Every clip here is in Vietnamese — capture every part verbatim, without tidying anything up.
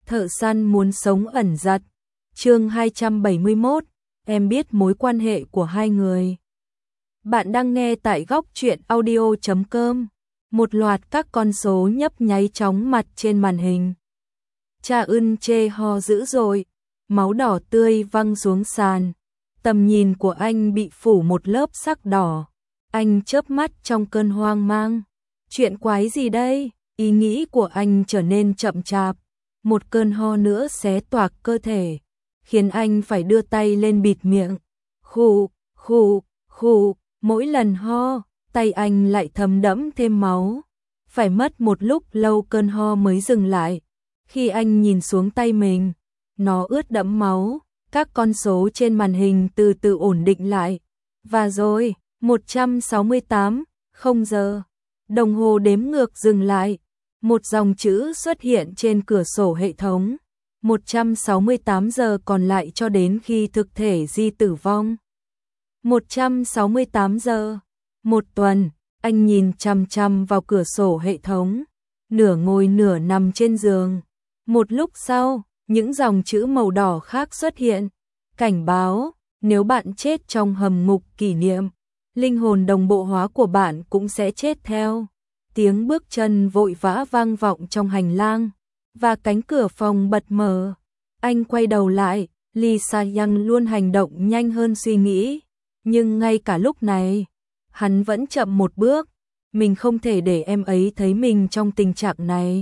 Thợ săn muốn sống ẩn giật. Chương hai trăm bảy mươi mốt, em biết mối quan hệ của hai người. Bạn đang nghe tại góc truyện audio chấm com. Một loạt các con số nhấp nháy chóng mặt trên màn hình. Cha Ưn chê ho dữ dội, máu đỏ tươi văng xuống sàn. Tầm nhìn của anh bị phủ một lớp sắc đỏ. Anh chớp mắt trong cơn hoang mang. Chuyện quái gì đây? Ý nghĩ của anh trở nên chậm chạp. Một cơn ho nữa xé toạc cơ thể, khiến anh phải đưa tay lên bịt miệng. Khụ, khụ, khụ, mỗi lần ho, tay anh lại thấm đẫm thêm máu. Phải mất một lúc lâu cơn ho mới dừng lại. Khi anh nhìn xuống tay mình, nó ướt đẫm máu, các con số trên màn hình từ từ ổn định lại. Và rồi, một trăm sáu mươi tám, không giờ. Đồng hồ đếm ngược dừng lại. Một dòng chữ xuất hiện trên cửa sổ hệ thống. một trăm sáu mươi tám giờ còn lại cho đến khi thực thể Di tử vong. một trăm sáu mươi tám giờ. Một tuần, anh nhìn chằm chằm vào cửa sổ hệ thống. Nửa ngồi nửa nằm trên giường. Một lúc sau, những dòng chữ màu đỏ khác xuất hiện. Cảnh báo, nếu bạn chết trong hầm ngục kỷ niệm, linh hồn đồng bộ hóa của bạn cũng sẽ chết theo. Tiếng bước chân vội vã vang vọng trong hành lang, và cánh cửa phòng bật mở. Anh quay đầu lại, Lee Sa-young luôn hành động nhanh hơn suy nghĩ, nhưng ngay cả lúc này, hắn vẫn chậm một bước. Mình không thể để em ấy thấy mình trong tình trạng này.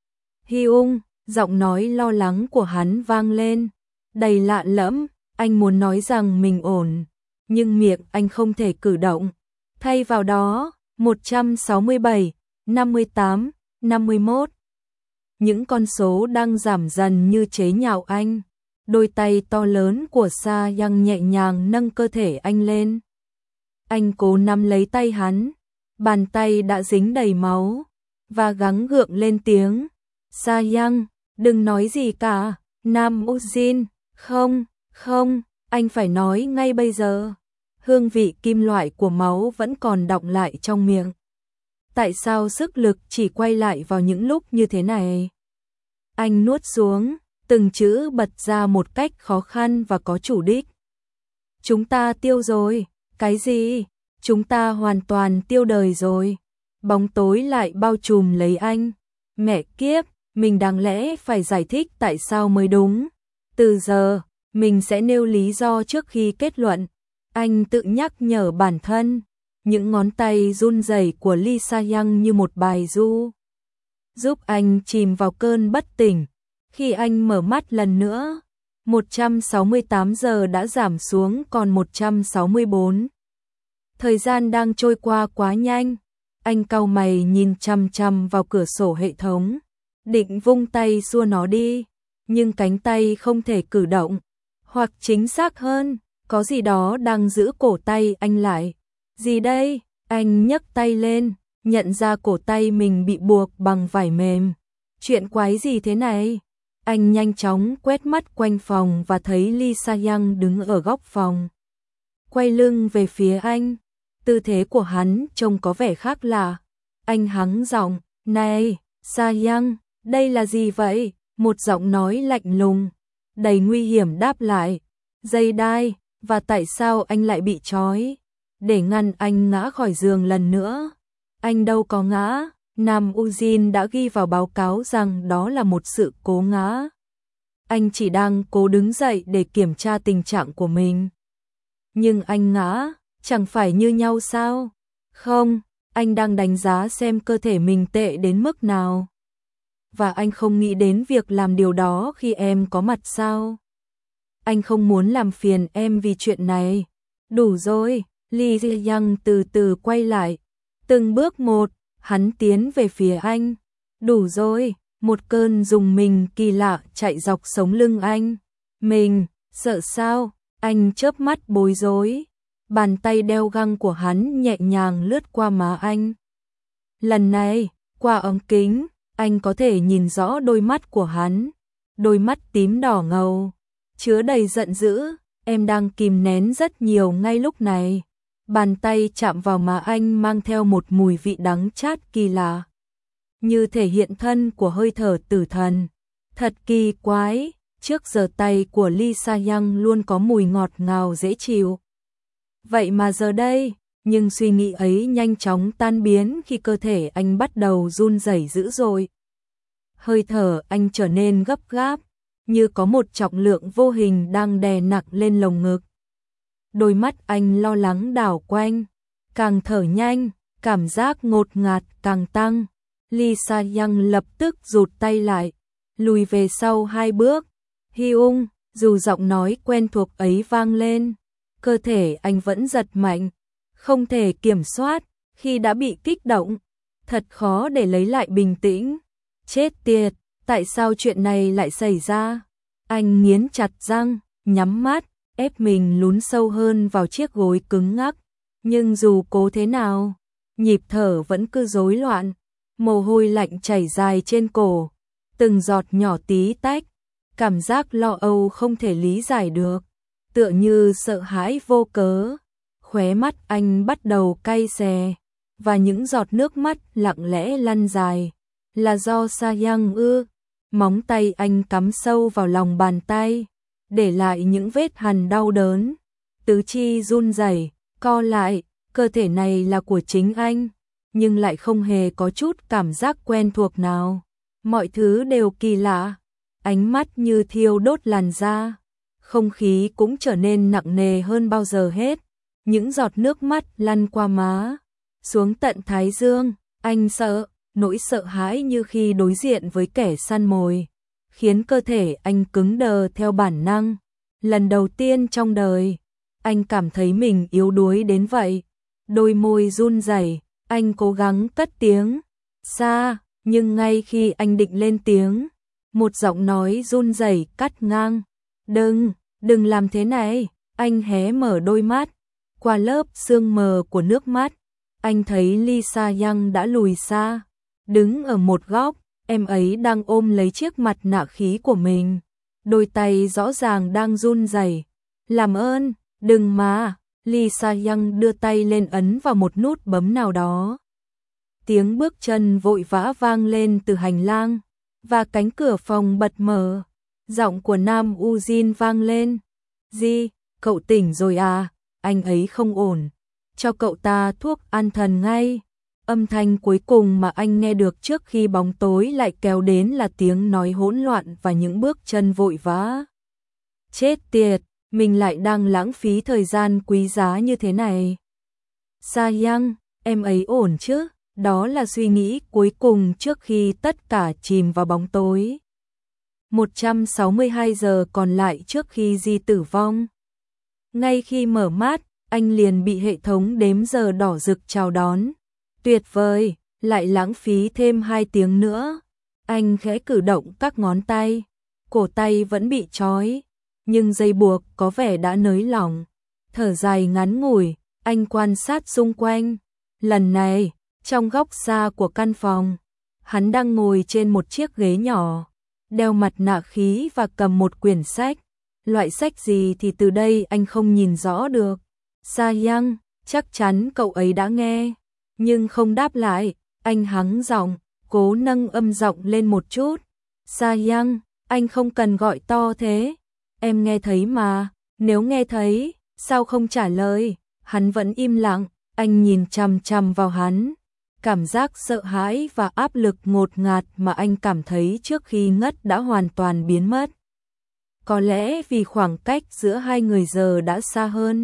Hyung, giọng nói lo lắng của hắn vang lên, đầy lạ lẫm. Anh muốn nói rằng mình ổn, nhưng miệng anh không thể cử động. Thay vào đó, một trăm sáu mươi bảy, năm mươi tám, năm mươi mốt. Những con số đang giảm dần như chế nhạo anh. Đôi tay to lớn của Sa-young nhẹ nhàng nâng cơ thể anh lên. Anh cố nắm lấy tay hắn, bàn tay đã dính đầy máu, và gắng gượng lên tiếng. Sa-young, đừng nói gì cả. Nam Ujin, không, không, anh phải nói ngay bây giờ. Hương vị kim loại của máu vẫn còn đọng lại trong miệng. Tại sao sức lực chỉ quay lại vào những lúc như thế này? Anh nuốt xuống, từng chữ bật ra một cách khó khăn và có chủ đích. Chúng ta tiêu rồi. Cái gì? Chúng ta hoàn toàn tiêu đời rồi. Bóng tối lại bao trùm lấy anh. Mẹ kiếp, mình đáng lẽ phải giải thích tại sao mới đúng. Từ giờ, mình sẽ nêu lý do trước khi kết luận. Anh tự nhắc nhở bản thân. Những ngón tay run rẩy của Lee Sa-young như một bài ru, giúp anh chìm vào cơn bất tỉnh. Khi anh mở mắt lần nữa, một trăm sáu mươi tám giờ đã giảm xuống còn một trăm sáu mươi bốn. Thời gian đang trôi qua quá nhanh. Anh cau mày nhìn chằm chằm vào cửa sổ hệ thống, định vung tay xua nó đi, nhưng cánh tay không thể cử động. Hoặc chính xác hơn, có gì đó đang giữ cổ tay anh lại. Gì đây? Anh nhấc tay lên, nhận ra cổ tay mình bị buộc bằng vải mềm. Chuyện quái gì thế này? Anh nhanh chóng quét mắt quanh phòng và thấy Lee Sa-young đứng ở góc phòng, quay lưng về phía anh. Tư thế của hắn trông có vẻ khác lạ. Anh hắng giọng, này, Sa-young, đây là gì vậy? Một giọng nói lạnh lùng, đầy nguy hiểm đáp lại. Dây đai, và tại sao anh lại bị trói? Để ngăn anh ngã khỏi giường lần nữa. Anh đâu có ngã. Nam Ujin đã ghi vào báo cáo rằng đó là một sự cố ngã. Anh chỉ đang cố đứng dậy để kiểm tra tình trạng của mình. Nhưng anh ngã, chẳng phải như nhau sao? Không, anh đang đánh giá xem cơ thể mình tệ đến mức nào. Và anh không nghĩ đến việc làm điều đó khi em có mặt sao? Anh không muốn làm phiền em vì chuyện này. Đủ rồi. Lee Sa-young từ từ quay lại. Từng bước một, hắn tiến về phía anh. Đủ rồi. Một cơn rùng mình kỳ lạ chạy dọc sống lưng anh. Mình, sợ sao? Anh chớp mắt bối rối. Bàn tay đeo găng của hắn nhẹ nhàng lướt qua má anh. Lần này, qua ống kính, anh có thể nhìn rõ đôi mắt của hắn. Đôi mắt tím đỏ ngầu, chứa đầy giận dữ. Em đang kìm nén rất nhiều ngay lúc này. Bàn tay chạm vào má anh mang theo một mùi vị đắng chát kỳ lạ, như thể hiện thân của hơi thở tử thần. Thật kỳ quái, trước giờ tay của Lee Sa-young luôn có mùi ngọt ngào dễ chịu. Vậy mà giờ đây, nhưng suy nghĩ ấy nhanh chóng tan biến khi cơ thể anh bắt đầu run rẩy dữ dội. Hơi thở anh trở nên gấp gáp, như có một trọng lượng vô hình đang đè nặng lên lồng ngực. Đôi mắt anh lo lắng đảo quanh, càng thở nhanh, cảm giác ngột ngạt càng tăng. Lee Sa-young lập tức rụt tay lại, lùi về sau hai bước. Hyung, dù giọng nói quen thuộc ấy vang lên, cơ thể anh vẫn giật mạnh, không thể kiểm soát, khi đã bị kích động, thật khó để lấy lại bình tĩnh. Chết tiệt, tại sao chuyện này lại xảy ra? Anh nghiến chặt răng, nhắm mắt, ép mình lún sâu hơn vào chiếc gối cứng ngắc, nhưng dù cố thế nào, nhịp thở vẫn cứ rối loạn, mồ hôi lạnh chảy dài trên cổ, từng giọt nhỏ tí tách, cảm giác lo âu không thể lý giải được, tựa như sợ hãi vô cớ. Khóe mắt anh bắt đầu cay xè, và những giọt nước mắt lặng lẽ lăn dài. Là do Sa-young ư? Móng tay anh cắm sâu vào lòng bàn tay, để lại những vết hằn đau đớn. Tứ chi run rẩy, co lại, cơ thể này là của chính anh, nhưng lại không hề có chút cảm giác quen thuộc nào. Mọi thứ đều kỳ lạ, ánh mắt như thiêu đốt làn da, không khí cũng trở nên nặng nề hơn bao giờ hết. Những giọt nước mắt lăn qua má, xuống tận thái dương, anh sợ, nỗi sợ hãi như khi đối diện với kẻ săn mồi, khiến cơ thể anh cứng đờ theo bản năng. Lần đầu tiên trong đời, anh cảm thấy mình yếu đuối đến vậy. Đôi môi run rẩy, anh cố gắng cất tiếng Sa, nhưng ngay khi anh định lên tiếng, một giọng nói run rẩy cắt ngang. Đừng, đừng làm thế này. Anh hé mở đôi mắt, qua lớp sương mờ của nước mắt, anh thấy Lee Sa-young đã lùi xa, đứng ở một góc, em ấy đang ôm lấy chiếc mặt nạ khí của mình, đôi tay rõ ràng đang run rẩy. Làm ơn, đừng mà. Lee Sa-young đưa tay lên ấn vào một nút bấm nào đó. Tiếng bước chân vội vã vang lên từ hành lang, và cánh cửa phòng bật mở. Giọng của Nam U-jin vang lên. Di, cậu tỉnh rồi à? Anh ấy không ổn, cho cậu ta thuốc an thần ngay. Âm thanh cuối cùng mà anh nghe được trước khi bóng tối lại kéo đến là tiếng nói hỗn loạn và những bước chân vội vã. Chết tiệt, mình lại đang lãng phí thời gian quý giá như thế này. Sa-young, em ấy ổn chứ? Đó là suy nghĩ cuối cùng trước khi tất cả chìm vào bóng tối. một trăm sáu mươi hai giờ còn lại trước khi Di tử vong. Ngay khi mở mắt, anh liền bị hệ thống đếm giờ đỏ rực chào đón. Tuyệt vời, lại lãng phí thêm hai tiếng nữa. Anh khẽ cử động các ngón tay, cổ tay vẫn bị trói, nhưng dây buộc có vẻ đã nới lỏng. Thở dài ngắn ngủi, anh quan sát xung quanh. Lần này, trong góc xa của căn phòng, hắn đang ngồi trên một chiếc ghế nhỏ, đeo mặt nạ khí và cầm một quyển sách. Loại sách gì thì từ đây anh không nhìn rõ được. Sa-young, chắc chắn cậu ấy đã nghe, nhưng không đáp lại. Anh hắng giọng, cố nâng âm giọng lên một chút. Sa-young, anh không cần gọi to thế. Em nghe thấy mà, nếu nghe thấy, sao không trả lời? Hắn vẫn im lặng, anh nhìn chằm chằm vào hắn. Cảm giác sợ hãi và áp lực ngột ngạt mà anh cảm thấy trước khi ngất đã hoàn toàn biến mất. Có lẽ vì khoảng cách giữa hai người giờ đã xa hơn.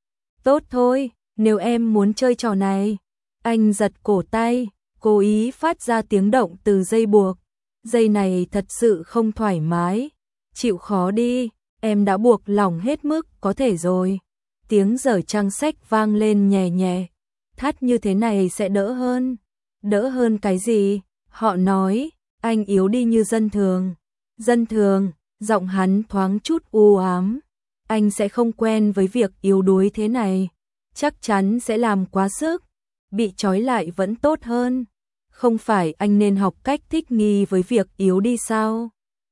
Tốt thôi, nếu em muốn chơi trò này. Anh giật cổ tay, cố ý phát ra tiếng động từ dây buộc. Dây này thật sự không thoải mái. Chịu khó đi, em đã buộc lỏng hết mức có thể rồi. Tiếng giở trang sách vang lên nhẹ nhẹ. Thắt như thế này sẽ đỡ hơn. Đỡ hơn cái gì? Họ nói, anh yếu đi như dân thường. Dân thường, giọng hắn thoáng chút u ám. Anh sẽ không quen với việc yếu đuối thế này. Chắc chắn sẽ làm quá sức. Bị trói lại vẫn tốt hơn. Không phải anh nên học cách thích nghi với việc yếu đi sao?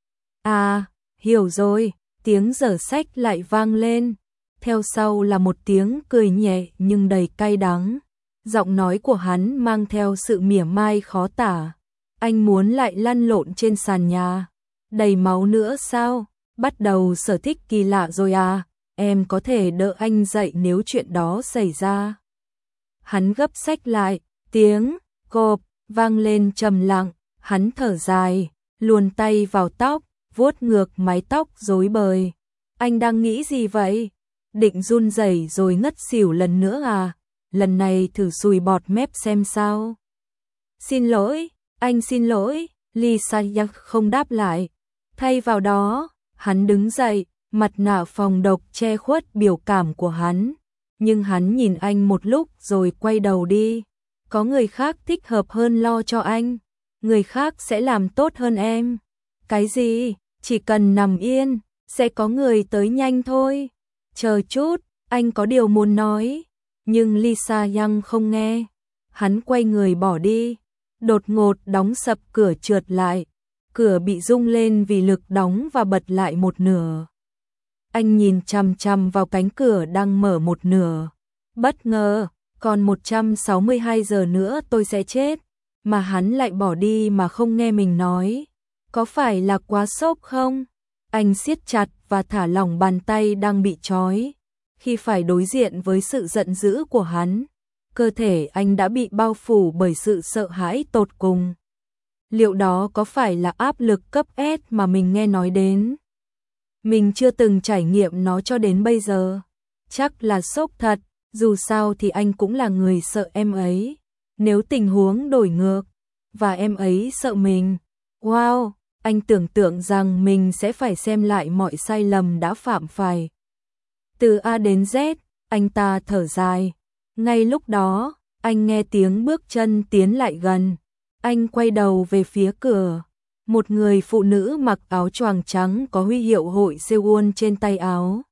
À, hiểu rồi. Tiếng giở sách lại vang lên. Theo sau là một tiếng cười nhẹ nhưng đầy cay đắng. Giọng nói của hắn mang theo sự mỉa mai khó tả. Anh muốn lại lăn lộn trên sàn nhà. Đầy máu nữa sao? Bắt đầu sở thích kỳ lạ rồi à? Em có thể đỡ anh dậy nếu chuyện đó xảy ra. Hắn gấp sách lại, tiếng cộp vang lên trầm lặng, hắn thở dài, luồn tay vào tóc, vuốt ngược mái tóc rối bời. Anh đang nghĩ gì vậy? Định run rẩy rồi ngất xỉu lần nữa à? Lần này thử sùi bọt mép xem sao. Xin lỗi, anh xin lỗi, Lisa Yang không đáp lại. Thay vào đó, hắn đứng dậy, mặt nạ phòng độc che khuất biểu cảm của hắn. Nhưng hắn nhìn anh một lúc rồi quay đầu đi. Có người khác thích hợp hơn lo cho anh. Người khác sẽ làm tốt hơn em. Cái gì? Chỉ cần nằm yên, sẽ có người tới nhanh thôi. Chờ chút, anh có điều muốn nói. Nhưng Lisa Yang không nghe. Hắn quay người bỏ đi. Đột ngột đóng sập cửa trượt lại. Cửa bị rung lên vì lực đóng và bật lại một nửa. Anh nhìn chằm chằm vào cánh cửa đang mở một nửa. Bất ngờ, còn một trăm sáu mươi hai giờ nữa tôi sẽ chết. Mà hắn lại bỏ đi mà không nghe mình nói. Có phải là quá sốc không? Anh siết chặt và thả lỏng bàn tay đang bị trói. Khi phải đối diện với sự giận dữ của hắn, cơ thể anh đã bị bao phủ bởi sự sợ hãi tột cùng. Liệu đó có phải là áp lực cấp S mà mình nghe nói đến? Mình chưa từng trải nghiệm nó cho đến bây giờ. Chắc là sốc thật, dù sao thì anh cũng là người sợ em ấy. Nếu tình huống đổi ngược, và em ấy sợ mình. Wow, anh tưởng tượng rằng mình sẽ phải xem lại mọi sai lầm đã phạm phải. Từ A đến Z, anh ta thở dài. Ngay lúc đó, anh nghe tiếng bước chân tiến lại gần. Anh quay đầu về phía cửa. Một người phụ nữ mặc áo choàng trắng có huy hiệu hội Seoul trên tay áo.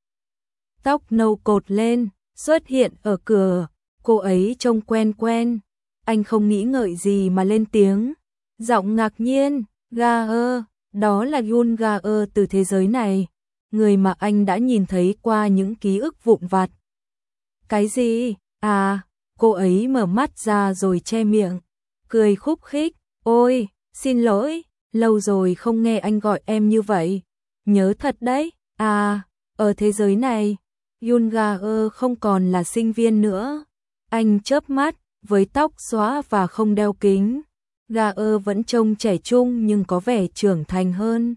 Tóc nâu cột lên, xuất hiện ở cửa. Cô ấy trông quen quen. Anh không nghĩ ngợi gì mà lên tiếng. Giọng ngạc nhiên, Ga-ơ, đó là Yoon Ga-ơ từ thế giới này. Người mà anh đã nhìn thấy qua những ký ức vụn vặt. Cái gì? À, cô ấy mở mắt ra rồi che miệng. Cười khúc khích, ôi, xin lỗi, lâu rồi không nghe anh gọi em như vậy. Nhớ thật đấy, à, ở thế giới này, Yoon Ga-ơ không còn là sinh viên nữa. Anh chớp mắt, với tóc xóa và không đeo kính. Ga-ơ vẫn trông trẻ trung nhưng có vẻ trưởng thành hơn.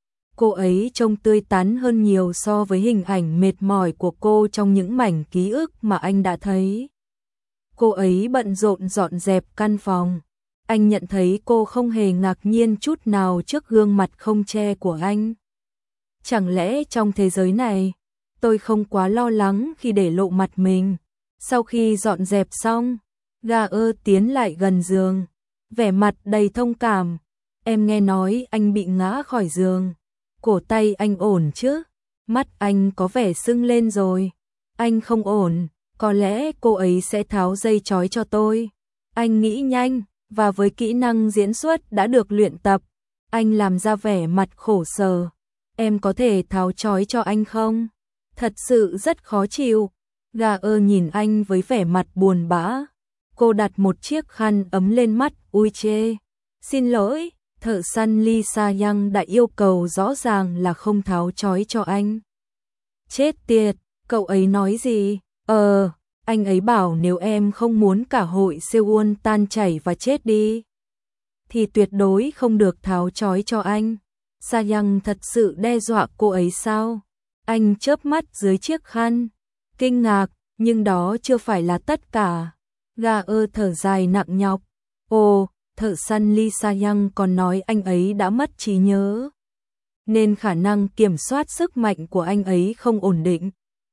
Cô ấy trông tươi tắn hơn nhiều so với hình ảnh mệt mỏi của cô trong những mảnh ký ức mà anh đã thấy. Cô ấy bận rộn dọn dẹp căn phòng. Anh nhận thấy cô không hề ngạc nhiên chút nào trước gương mặt không che của anh. Chẳng lẽ trong thế giới này, tôi không quá lo lắng khi để lộ mặt mình. Sau khi dọn dẹp xong, Ga-ơ tiến lại gần giường, vẻ mặt đầy thông cảm. Em nghe nói anh bị ngã khỏi giường. Cổ tay anh ổn chứ? Mắt anh có vẻ sưng lên rồi. Anh không ổn, có lẽ cô ấy sẽ tháo dây trói cho tôi. Anh nghĩ nhanh, và với kỹ năng diễn xuất đã được luyện tập, anh làm ra vẻ mặt khổ sở. Em có thể tháo trói cho anh không? Thật sự rất khó chịu. Ga-ơ nhìn anh với vẻ mặt buồn bã. Cô đặt một chiếc khăn ấm lên mắt, ui chê. Xin lỗi, thợ săn Lisa Yang đã yêu cầu rõ ràng là không tháo trói cho anh. Chết tiệt, cậu ấy nói gì? Ờ, anh ấy bảo nếu em không muốn cả hội Seoul tan chảy và chết đi, thì tuyệt đối không được tháo trói cho anh. Sa Yang thật sự đe dọa cô ấy sao? Anh chớp mắt dưới chiếc khăn. Kinh ngạc, nhưng đó chưa phải là tất cả. Ga-ơ thở dài nặng nhọc. Ồ, thợ săn Lisa Yang còn nói anh ấy đã mất trí nhớ, nên khả năng kiểm soát sức mạnh của anh ấy không ổn định.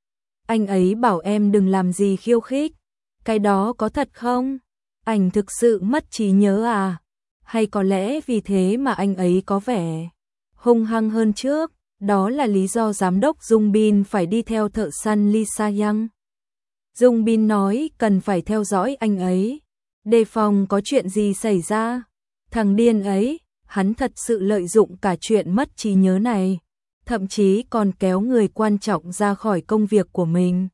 Anh ấy bảo em đừng làm gì khiêu khích. Cái đó có thật không? Anh thực sự mất trí nhớ à? Hay có lẽ vì thế mà anh ấy có vẻ hung hăng hơn trước? Đó là lý do giám đốc Jung Bin phải đi theo thợ săn Lisa Yang. Jung Bin nói cần phải theo dõi anh ấy, đề phòng có chuyện gì xảy ra. Thằng điên ấy, hắn thật sự lợi dụng cả chuyện mất trí nhớ này, thậm chí còn kéo người quan trọng ra khỏi công việc của mình.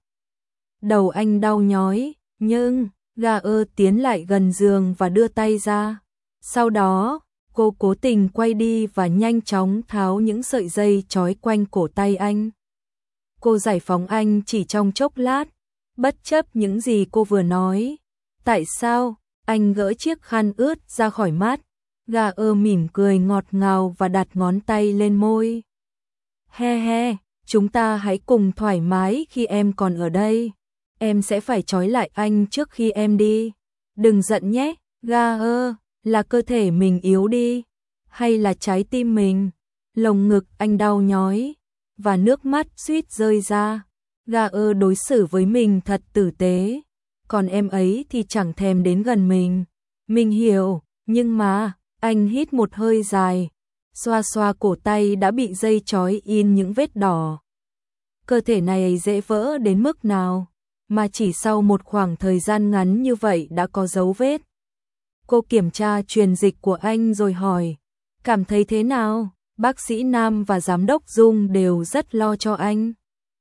Đầu anh đau nhói, nhưng Ga-ơ tiến lại gần giường và đưa tay ra. Sau đó, Cô cố tình quay đi và nhanh chóng tháo những sợi dây trói quanh cổ tay anh. Cô giải phóng anh chỉ trong chốc lát, bất chấp những gì cô vừa nói. Tại sao? Anh gỡ chiếc khăn ướt ra khỏi mắt. Gà ơ mỉm cười ngọt ngào và đặt ngón tay lên môi. He he, chúng ta hãy cùng thoải mái khi em còn ở đây. Em sẽ phải trói lại anh trước khi em đi. Đừng giận nhé, Gà ơ, là cơ thể mình yếu đi, hay là trái tim mình? Lồng ngực anh đau nhói, và nước mắt suýt rơi ra. Gà ơ đối xử với mình thật tử tế, còn em ấy thì chẳng thèm đến gần mình. Mình hiểu, nhưng mà, anh hít một hơi dài, xoa xoa cổ tay đã bị dây trói in những vết đỏ. Cơ thể này dễ vỡ đến mức nào, mà chỉ sau một khoảng thời gian ngắn như vậy đã có dấu vết. Cô kiểm tra truyền dịch của anh rồi hỏi, cảm thấy thế nào? Bác sĩ Nam và giám đốc Dung đều rất lo cho anh.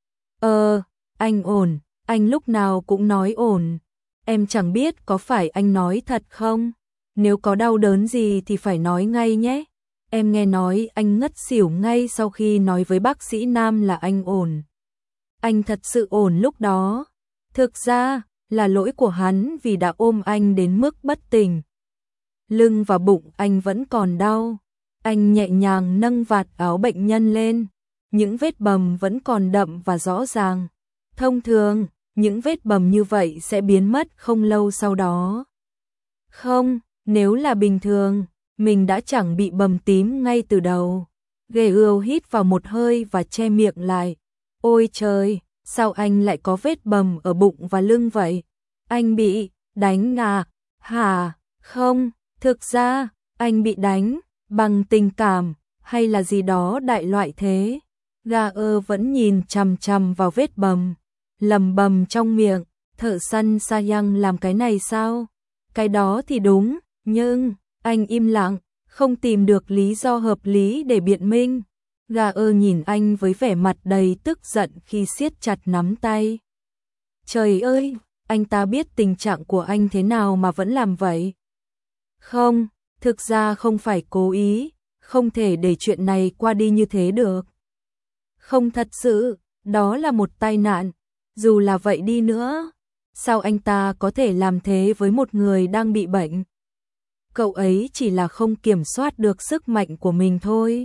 Ờ, anh ổn, anh lúc nào cũng nói ổn. Em chẳng biết có phải anh nói thật không? Nếu có đau đớn gì thì phải nói ngay nhé. Em nghe nói anh ngất xỉu ngay sau khi nói với bác sĩ Nam là anh ổn. Anh thật sự ổn lúc đó. Thực ra, là lỗi của hắn vì đã ôm anh đến mức bất tỉnh. Lưng và bụng anh vẫn còn đau. Anh nhẹ nhàng nâng vạt áo bệnh nhân lên. Những vết bầm vẫn còn đậm và rõ ràng. Thông thường, những vết bầm như vậy sẽ biến mất không lâu sau đó. Không, nếu là bình thường, mình đã chẳng bị bầm tím ngay từ đầu. Ghê ưu hít vào một hơi và che miệng lại. Ôi trời, sao anh lại có vết bầm ở bụng và lưng vậy? Anh bị đánh à? Hả? Không, thực ra, anh bị đánh bằng tình cảm hay là gì đó đại loại thế. Gà ơ vẫn nhìn chằm chằm vào vết bầm, lầm bầm trong miệng, thợ săn Sayang làm cái này sao? Cái đó thì đúng, nhưng anh im lặng, không tìm được lý do hợp lý để biện minh. Gà ơ nhìn anh với vẻ mặt đầy tức giận khi siết chặt nắm tay. Trời ơi, anh ta biết tình trạng của anh thế nào mà vẫn làm vậy? Không, thực ra không phải cố ý, không thể để chuyện này qua đi như thế được. Không, thật sự, đó là một tai nạn, dù là vậy đi nữa. Sao anh ta có thể làm thế với một người đang bị bệnh? Cậu ấy chỉ là không kiểm soát được sức mạnh của mình thôi.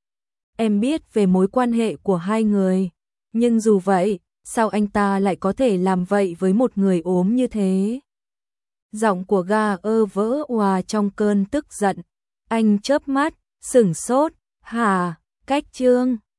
Em biết về mối quan hệ của hai người, nhưng dù vậy, sao anh ta lại có thể làm vậy với một người ốm như thế? Giọng của Gà ơ vỡ òa trong cơn tức giận. Anh chớp mắt, sửng sốt. Hả? Cách Trương,